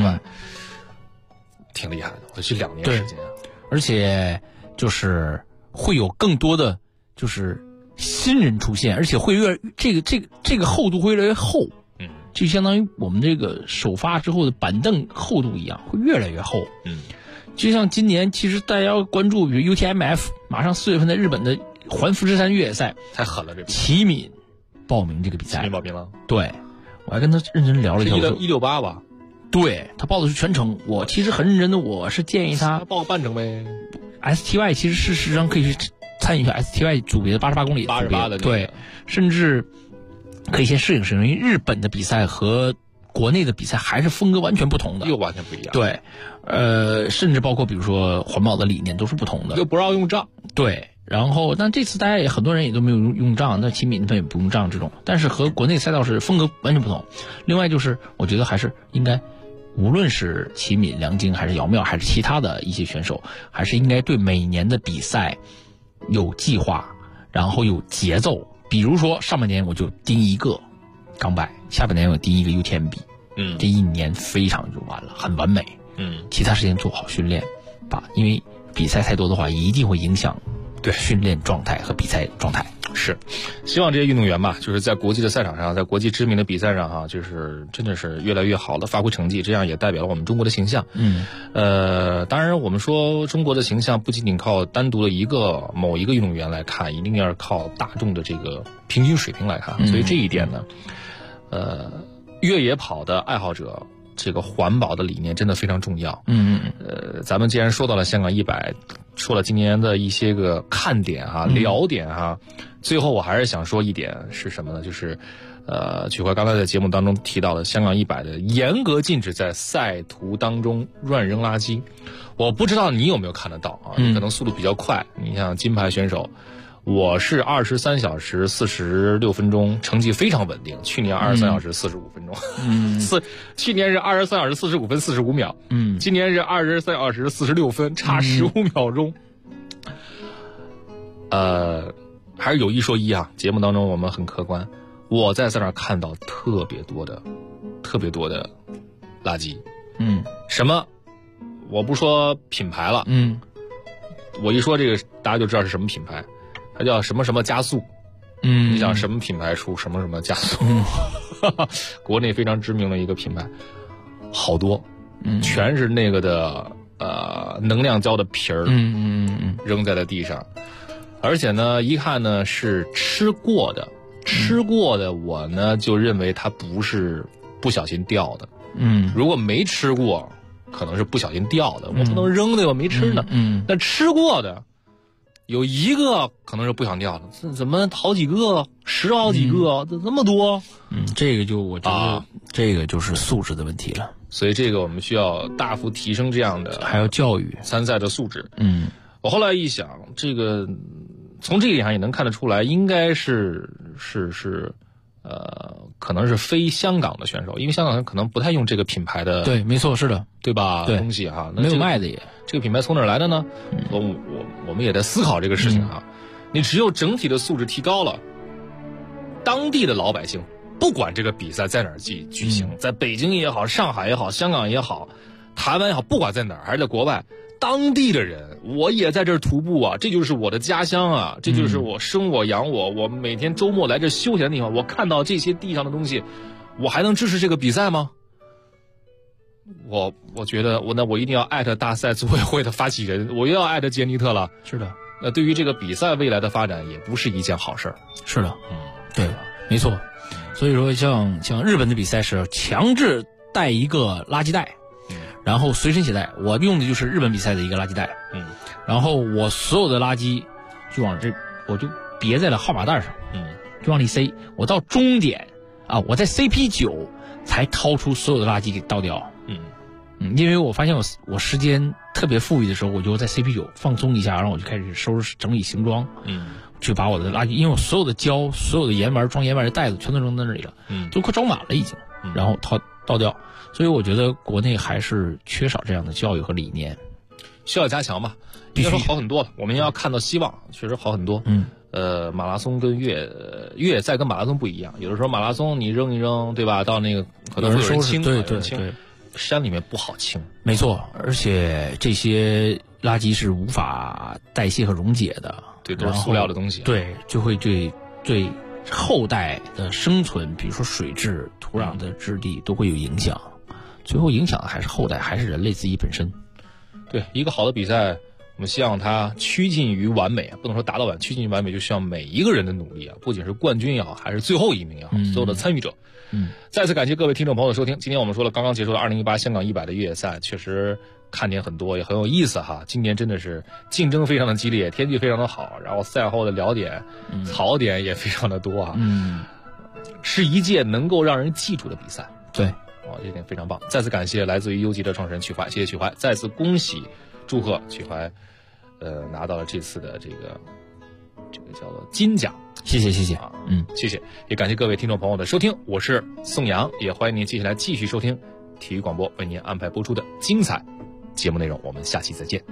挺厉害的。我去2年时间， 而且就是会有更多的就是新人出现，而且会这个厚度会越来越厚，就相当于我们这个首发之后的板凳厚度一样，会越来越厚。就像今年其实大家要关注，比如 UTMF 马上4月份在日本的环富士山越野赛， 太狠了，这齐敏报名这个比赛， 齐敏报名了， 对，我还跟他认真聊了一下 ，168吧， 对，他报的是全程，我其实很认真的，我是建议他报个半程呗。 STY 其实事实上可以去参与一下 STY 组别的88公里 88的， 对，甚至可以先适应，因为日本的比赛和国内的比赛还是风格完全不同的， 又完全不一样。 对，甚至包括比如说环保的理念都是不同的， 又不让用杖。 对，然后但这次大家也很多人也都没有用杖，那齐敏他也不用杖这种，但是和国内赛道是风格完全不同。另外就是我觉得还是应该，无论是齐敏、梁晶还是姚妙还是其他的一些选手，还是应该对每年的比赛有计划，然后有节奏。比如说上半年我就盯一个钢摆，下半年我盯一个 UTMB，这一年非常就完了，很完美。其他时间做好训练，因为比赛太多的话，一定会影响训练状态和比赛状态。 是，希望这些运动员吧，就是在国际的赛场上，在国际知名的比赛上哈，就是真的是越来越好的发挥成绩，这样也代表了我们中国的形象。当然我们说中国的形象不仅仅靠单独的某一个运动员来看，一定要靠大众的这个平均水平来看。所以这一点呢，越野跑的爱好者，这个环保的理念真的非常重要。咱们既然说到了香港100，说了今年的一些个看点哈、聊点哈，最后我还是想说一点是什么呢？就是曲怀刚才在节目当中提到的香港100的严格禁止在赛途当中乱扔垃圾。我不知道你有没有看得到啊？你可能速度比较快，你像金牌选手。我是23小时46分钟，成绩非常稳定。去年23小时45分钟，去年是23小时45分45秒，今年是23小时46分，差15秒钟。还是有一说一啊，节目当中我们很客观，我在那儿看到特别多的垃圾。什么？我不说品牌了，我一说这个，大家就知道是什么品牌。它叫什么什么加速，你想什么品牌出什么什么加速，国内非常知名的一个品牌，好多，全是那个的能量胶的皮儿，扔在了地上，而且呢，一看呢是吃过的，我呢就认为它不是不小心掉的，如果没吃过，可能是不小心掉的，我不能扔的，我没吃呢，但吃过的。有一个可能是不想掉的，怎么好几个，10好几个，这么多？ 这个就我觉得这个就是素质的问题了。 所以这个我们需要大幅提升这样的， 还要教育参赛的素质。我后来一想，这个从这一点上也能看得出来，应该是可能是非香港的选手，因为香港人可能不太用这个品牌的， 对，没错，是的， 对吧？ 对， 东西哈，那没有卖的也。 这个品牌从哪儿来的呢？我们也在思考这个事情啊。你只有整体的素质提高了，当地的老百姓不管这个比赛在哪儿举行，在北京也好，上海也好，香港也好，台湾也好，不管在哪儿还是在国外，当地的人，我也在这儿徒步啊，这就是我的家乡啊，这就是我生我养我每天周末来这休闲的地方，我看到这些地上的东西，我还能支持这个比赛吗？我觉得我一定要艾特大赛组委会的发起人，我又要艾特杰尼特了。 是的， 那对于这个比赛未来的发展也不是一件好事儿。 是的，对，没错。所以说像日本的比赛是强制带一个垃圾袋，然后随身携带，我用的就是日本比赛的一个垃圾袋，然后我所有的垃圾就往这，我就别在了号码袋上，就往里塞，我到终点啊，我在 CP9 才掏出所有的垃圾给倒掉，因为我发现我时间特别富裕的时候，我就在 CP9 放松一下，然后我就开始收拾整理行装，去把我的垃圾，因为我所有的胶、所有的盐丸、装盐丸的袋子全都扔在那里了，都快装满了已经，然后倒掉。所以我觉得国内还是缺少这样的教育和理念， 需要加强吧。应该说好很多了，我们要看到希望，确实好很多。马拉松跟越野赛跟马拉松不一样，有的时候马拉松你扔一扔，对吧？到那个可能会有人清， 对， 山里面不好清。 没错，而且这些垃圾是无法代谢和溶解的， 对，都是塑料的东西， 对，就会对后代的生存，比如说水质、土壤的质地都会有影响。最后影响的还是后代，还是人类自己本身。 对，一个好的比赛，我们希望它趋近于完美，不能说达到趋近于完美，就需要每一个人的努力啊，不仅是冠军也好，还是最后一名也好，所有的参与者。再次感谢各位听众朋友的收听。今天我们说了刚刚结束的2018香港100的越野赛，确实看点很多，也很有意思哈。今年真的是竞争非常的激烈，天气非常的好，然后赛后的聊点、槽点也非常的多啊。是一届能够让人记住的比赛。 对。 这点非常棒，再次感谢来自于优吉的创始人曲怀，谢谢曲怀，再次恭喜祝贺曲怀，拿到了这次的这个叫做金奖， 谢谢谢谢，也感谢各位听众朋友的收听，我是宋阳，也欢迎您接下来继续收听体育广播为您安排播出的精彩节目内容，我们下期再见。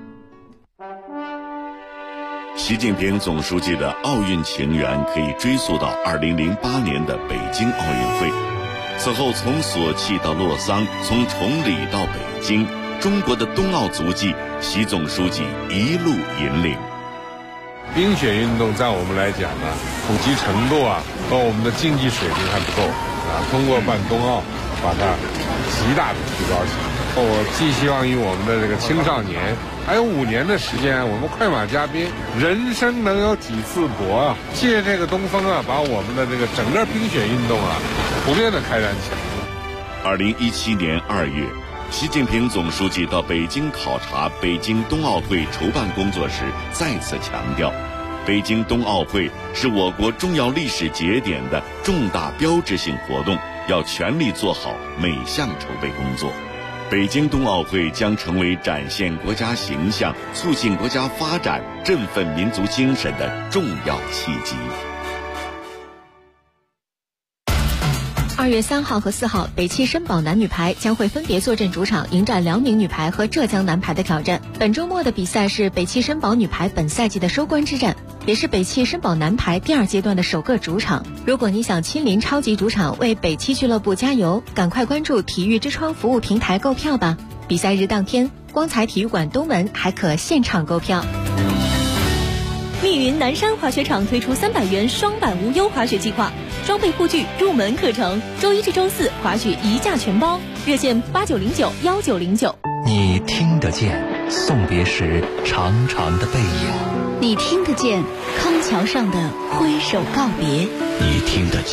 习近平总书记的奥运情缘可以追溯到2008年的北京奥运会。此后，从索契到洛桑，从崇礼到北京，中国的冬奥足迹，习总书记一路引领。 冰雪运动在我们来讲呢，普及程度和我们的竞技水平还不够通过办冬奥，把它极大的提高起来。我寄希望于我们的这个青少年，还有5年的时间，我们快马加鞭，人生能有几次搏借这个东风把我们的这个整个冰雪运动普遍的开展起来。 2017年2月，习近平总书记到北京考察北京冬奥会筹办工作时，再次强调，北京冬奥会是我国重要历史节点的重大标志性活动，要全力做好每项筹备工作。北京冬奥会将成为展现国家形象、促进国家发展、振奋民族精神的重要契机。 2月3号和4号，北汽绅宝男女排将会分别坐镇主场，迎战辽宁女排和浙江男排的挑战。本周末的比赛是北汽绅宝女排本赛季的收官之战，也是北汽绅宝男排第2阶段的首个主场。如果你想亲临超级主场为北汽俱乐部加油，赶快关注体育之窗服务平台购票吧。比赛日当天，光彩体育馆东门还可现场购票。 密云南山滑雪场推出300元双板无忧滑雪计划，装备护具入门课程，周1至周4滑雪1价全包，热线89091909。 你听得见送别时长长的背影， 你听得见康桥上的挥手告别， 你听得见